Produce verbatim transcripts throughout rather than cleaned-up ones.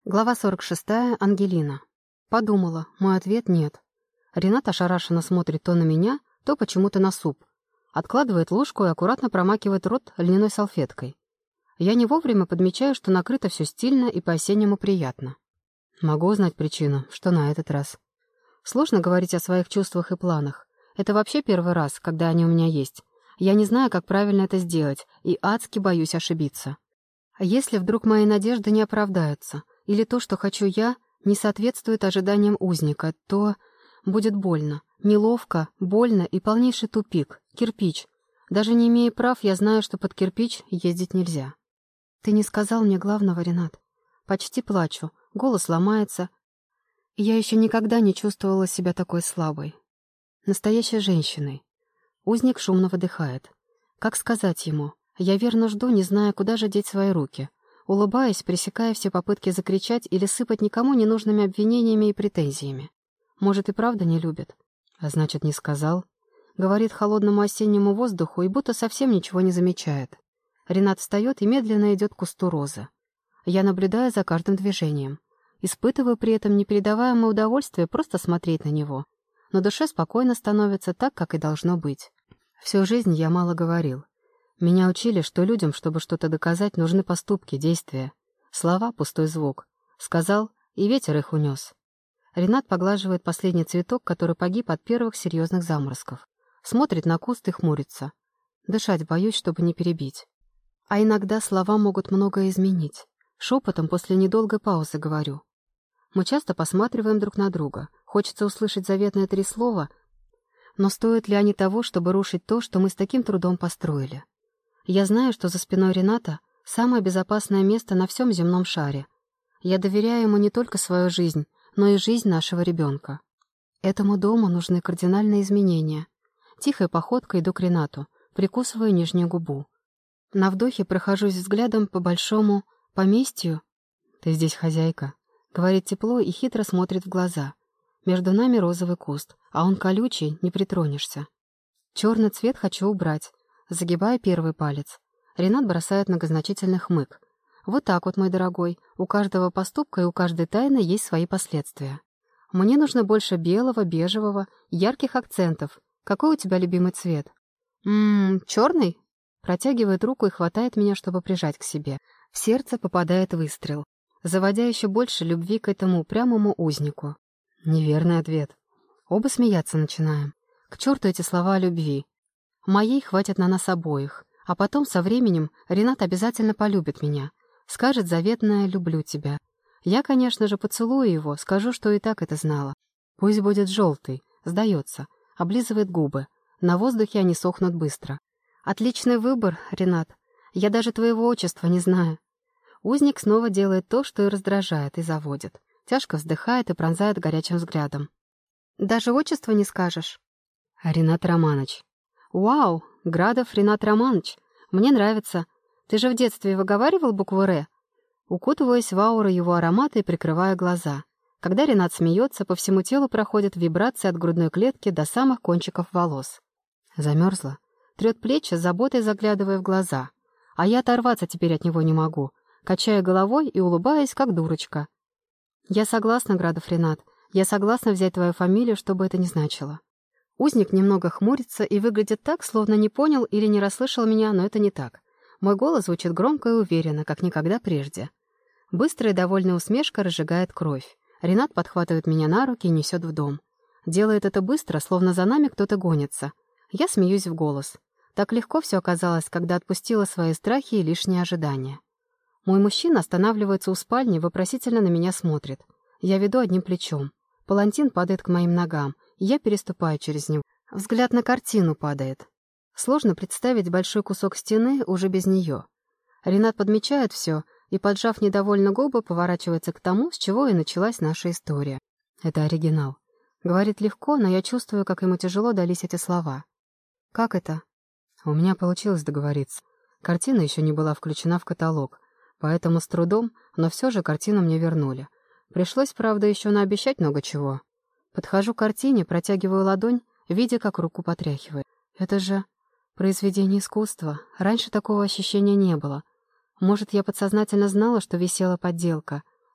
Глава сорок шестая. Ангелина. Подумала. Мой ответ — нет. Ренат ошарашенно смотрит то на меня, то почему-то на суп. Откладывает ложку и аккуратно промакивает рот льняной салфеткой. Я не вовремя подмечаю, что накрыто все стильно и по-осеннему приятно. Могу узнать причину, что на этот раз. Сложно говорить о своих чувствах и планах. Это вообще первый раз, когда они у меня есть. Я не знаю, как правильно это сделать, и адски боюсь ошибиться. А если вдруг мои надежды не оправдаются, или то, что хочу я, не соответствует ожиданиям узника, то будет больно, неловко, больно и полнейший тупик, кирпич. Даже не имея прав, я знаю, что под кирпич ездить нельзя. Ты не сказал мне главного, Ренат. Почти плачу, голос ломается. Я еще никогда не чувствовала себя такой слабой. Настоящей женщиной. Узник шумно выдыхает. Как сказать ему? Я верно жду, не зная, куда же деть свои руки. Улыбаясь, пресекая все попытки закричать или сыпать никому ненужными обвинениями и претензиями. Может, и правда не любит? А значит, не сказал. Говорит холодному осеннему воздуху и будто совсем ничего не замечает. Ренат встает и медленно идет к кусту розы. Я наблюдаю за каждым движением. Испытываю при этом непередаваемое удовольствие просто смотреть на него. Но душе спокойно становится так, как и должно быть. Всю жизнь я мало говорил. Меня учили, что людям, чтобы что-то доказать, нужны поступки, действия. Слова — пустой звук. Сказал, и ветер их унес. Ренат поглаживает последний цветок, который погиб от первых серьезных заморозков. Смотрит на куст и хмурится. Дышать боюсь, чтобы не перебить. А иногда слова могут многое изменить. Шепотом после недолгой паузы говорю. Мы часто посматриваем друг на друга. Хочется услышать заветные три слова, но стоят ли они того, чтобы рушить то, что мы с таким трудом построили? Я знаю, что за спиной Рената самое безопасное место на всем земном шаре. Я доверяю ему не только свою жизнь, но и жизнь нашего ребенка. Этому дому нужны кардинальные изменения. Тихой походкой иду к Ренату, прикусываю нижнюю губу. На вдохе прохожусь взглядом по большому поместью. «Ты здесь хозяйка», — говорит тепло и хитро смотрит в глаза. Между нами розовый куст, а он колючий, не притронешься. Черный цвет хочу убрать. Загибая первый палец. Ренат бросает многозначительный хмык. Вот так вот, мой дорогой, у каждого поступка и у каждой тайны есть свои последствия. Мне нужно больше белого, бежевого, ярких акцентов. Какой у тебя любимый цвет? Ммм, черный? Протягивает руку и хватает меня, чтобы прижать к себе. В сердце попадает выстрел, заводя еще больше любви к этому упрямому узнику. Неверный ответ. Оба смеяться начинаем. К черту эти слова о любви. Моей хватит на нас обоих, а потом со временем Ренат обязательно полюбит меня, скажет заветное «люблю тебя». Я, конечно же, поцелую его, скажу, что и так это знала. Пусть будет желтый, сдается, облизывает губы. На воздухе они сохнут быстро. Отличный выбор, Ренат. Я даже твоего отчества не знаю. Узник снова делает то, что и раздражает, и заводит. Тяжко вздыхает и пронзает горячим взглядом. Даже отчество не скажешь? Ренат Романович. «Вау, Градов Ренат Романович, мне нравится. Ты же в детстве выговаривал букву «Р»?» Укутываясь в ауру его аромата и прикрывая глаза. Когда Ренат смеется, по всему телу проходят вибрации от грудной клетки до самых кончиков волос. Замерзла. Трет плечи, с заботой заглядывая в глаза. А я оторваться теперь от него не могу, качая головой и улыбаясь, как дурочка. «Я согласна, Градов Ренат. Я согласна взять твою фамилию, что бы это ни значило». Узник немного хмурится и выглядит так, словно не понял или не расслышал меня, но это не так. Мой голос звучит громко и уверенно, как никогда прежде. Быстрая и довольная усмешка разжигает кровь. Ренат подхватывает меня на руки и несет в дом. Делает это быстро, словно за нами кто-то гонится. Я смеюсь в голос. Так легко все оказалось, когда отпустила свои страхи и лишние ожидания. Мой мужчина останавливается у спальни, вопросительно на меня смотрит. Я веду одним плечом. Палантин падает к моим ногам. Я переступаю через него. Взгляд на картину падает. Сложно представить большой кусок стены уже без нее. Ренат подмечает все и, поджав недовольно губы, поворачивается к тому, с чего и началась наша история. Это оригинал. Говорит легко, но я чувствую, как ему тяжело дались эти слова. Как это? У меня получилось договориться. Картина еще не была включена в каталог, поэтому с трудом, но все же картину мне вернули. Пришлось, правда, еще наобещать много чего. Подхожу к картине, протягиваю ладонь, видя, как руку потряхивает. Это же произведение искусства. Раньше такого ощущения не было. Может, я подсознательно знала, что висела подделка.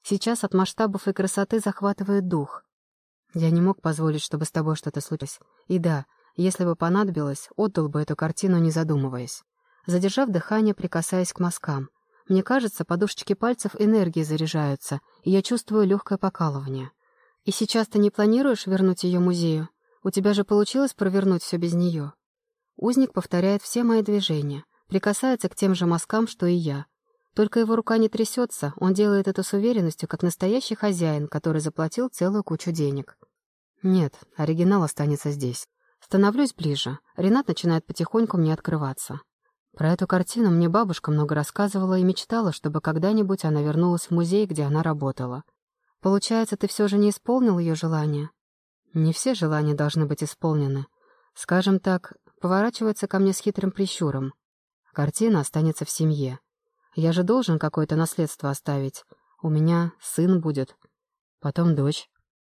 Сейчас от масштабов и красоты захватывает дух. Я не мог позволить, чтобы с тобой что-то случилось. И да, если бы понадобилось, отдал бы эту картину, не задумываясь. Задержав дыхание, прикасаясь к мазкам. Мне кажется, подушечки пальцев энергией заряжаются, и я чувствую легкое покалывание. И сейчас ты не планируешь вернуть ее музею? У тебя же получилось провернуть все без нее. Узник повторяет все мои движения, прикасается к тем же мазкам, что и я. Только его рука не трясется, он делает это с уверенностью, как настоящий хозяин, который заплатил целую кучу денег. Нет, оригинал останется здесь. Становлюсь ближе. Ренат начинает потихоньку мне открываться. Про эту картину мне бабушка много рассказывала и мечтала, чтобы когда-нибудь она вернулась в музей, где она работала. Получается, ты все же не исполнил ее желание? Не все желания должны быть исполнены. Скажем так, поворачивается ко мне с хитрым прищуром. Картина останется в семье. Я же должен какое-то наследство оставить. У меня сын будет. Потом дочь.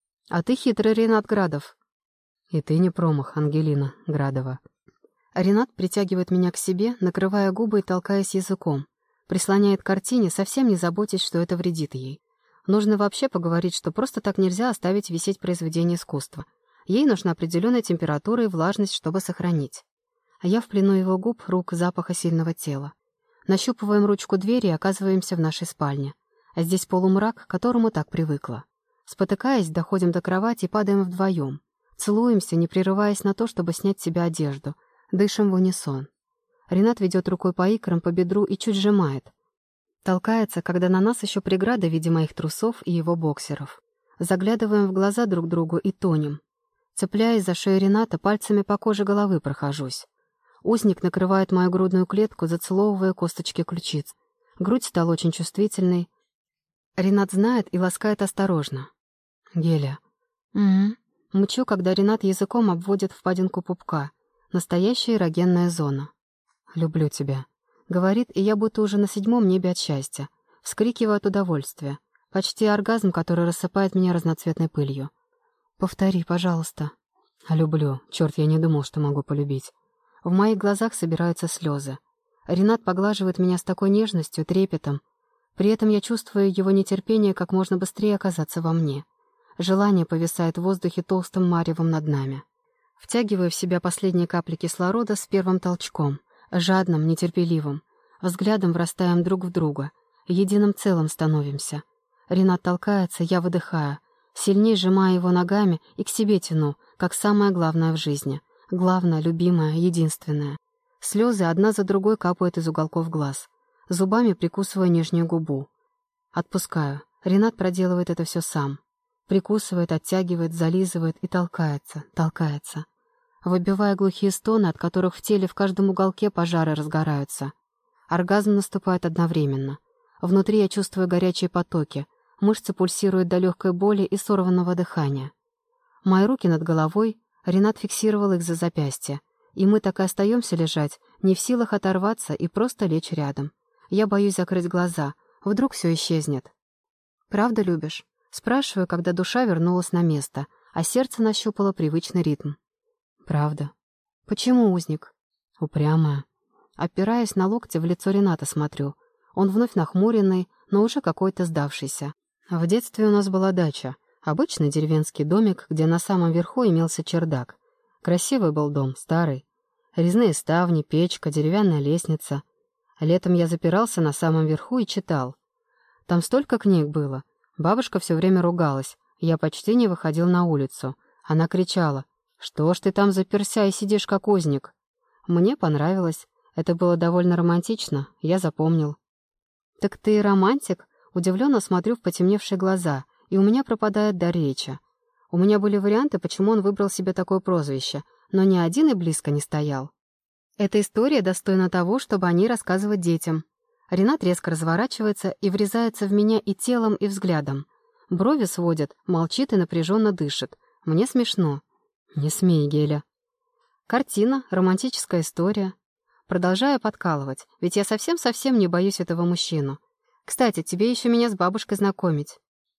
А ты хитрый, Ренат Градов. И ты не промах, Ангелина Градова. Ренат притягивает меня к себе, накрывая губы и толкаясь языком. Прислоняет к картине, совсем не заботясь, что это вредит ей. Нужно вообще поговорить, что просто так нельзя оставить висеть произведение искусства. Ей нужна определенная температура и влажность, чтобы сохранить. А я в плену его губ, рук, запаха сильного тела. Нащупываем ручку двери и оказываемся в нашей спальне. А здесь полумрак, к которому так привыкла. Спотыкаясь, доходим до кровати и падаем вдвоем. Целуемся, не прерываясь на то, чтобы снять с себя одежду. Дышим в унисон. Ренат ведет рукой по икрам, по бедру и чуть сжимает. Толкается, когда на нас еще преграда в виде моих трусов и его боксеров. Заглядываем в глаза друг другу и тонем. Цепляясь за шею Рената, пальцами по коже головы прохожусь. Узник накрывает мою грудную клетку, зацеловывая косточки ключиц. Грудь стала очень чувствительной. Ренат знает и ласкает осторожно. Геля. Угу. Мычу, когда Ренат языком обводит впадинку пупка. Настоящая эрогенная зона. «Люблю тебя», — говорит, и я будто уже на седьмом небе от счастья. Вскрикиваю от удовольствия. Почти оргазм, который рассыпает меня разноцветной пылью. «Повтори, пожалуйста». «Люблю. Черт, я не думал, что могу полюбить». В моих глазах собираются слезы. Ренат поглаживает меня с такой нежностью, трепетом. При этом я чувствую его нетерпение как можно быстрее оказаться во мне. Желание повисает в воздухе толстым маревом над нами. Втягиваю в себя последние капли кислорода с первым толчком, жадным, нетерпеливым. Взглядом врастаем друг в друга, единым целым становимся. Ренат толкается, я выдыхаю, сильнее сжимаю его ногами и к себе тяну, как самое главное в жизни. Главное, любимое, единственное. Слезы одна за другой капают из уголков глаз. Зубами прикусываю нижнюю губу. Отпускаю. Ренат проделывает это все сам. Прикусывает, оттягивает, зализывает и толкается, толкается. Выбивая глухие стоны, от которых в теле в каждом уголке пожары разгораются. Оргазм наступает одновременно. Внутри я чувствую горячие потоки, мышцы пульсируют до легкой боли и сорванного дыхания. Мои руки над головой, Ренат фиксировал их за запястье, и мы так и остаемся лежать, не в силах оторваться и просто лечь рядом. Я боюсь закрыть глаза, вдруг все исчезнет. «Правда любишь?» Спрашиваю, когда душа вернулась на место, а сердце нащупало привычный ритм. «Правда». «Почему, узник?» «Упрямая». Опираясь на локти, в лицо Рената смотрю. Он вновь нахмуренный, но уже какой-то сдавшийся. В детстве у нас была дача. Обычный деревенский домик, где на самом верху имелся чердак. Красивый был дом, старый. Резные ставни, печка, деревянная лестница. Летом я запирался на самом верху и читал. Там столько книг было. Бабушка все время ругалась. Я почти не выходил на улицу. Она кричала: «Что ж ты там заперся и сидишь как узник?» Мне понравилось. Это было довольно романтично. Я запомнил. «Так ты романтик?» Удивленно смотрю в потемневшие глаза, и у меня пропадает дар речи. У меня были варианты, почему он выбрал себе такое прозвище, но ни один и близко не стоял. Эта история достойна того, чтобы о ней рассказывать детям. Ренат резко разворачивается и врезается в меня и телом, и взглядом. Брови сводят, молчит и напряженно дышит. Мне смешно. «Не смей, Геля». Картина, романтическая история. Продолжаю подкалывать, ведь я совсем-совсем не боюсь этого мужчину. Кстати, тебе еще меня с бабушкой знакомить.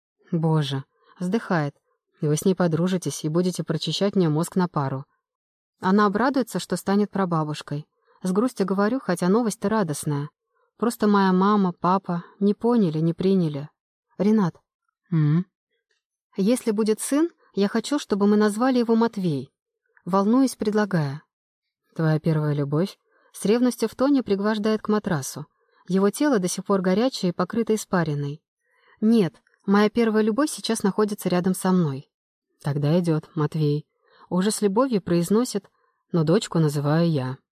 Боже. Вздыхает. Вы с ней подружитесь и будете прочищать мне мозг на пару. Она обрадуется, что станет прабабушкой. С грустью говорю, хотя новость-то радостная. Просто моя мама, папа не поняли, не приняли. Ренат, М? Если будет сын, я хочу, чтобы мы назвали его Матвей. Волнуюсь, предлагая. Твоя первая любовь? С ревностью в тоне пригвождает к матрасу. Его тело до сих пор горячее и покрыто испариной. Нет, моя первая любовь сейчас находится рядом со мной. Тогда идет, Матвей. Уже с любовью произносит, но дочку называю я.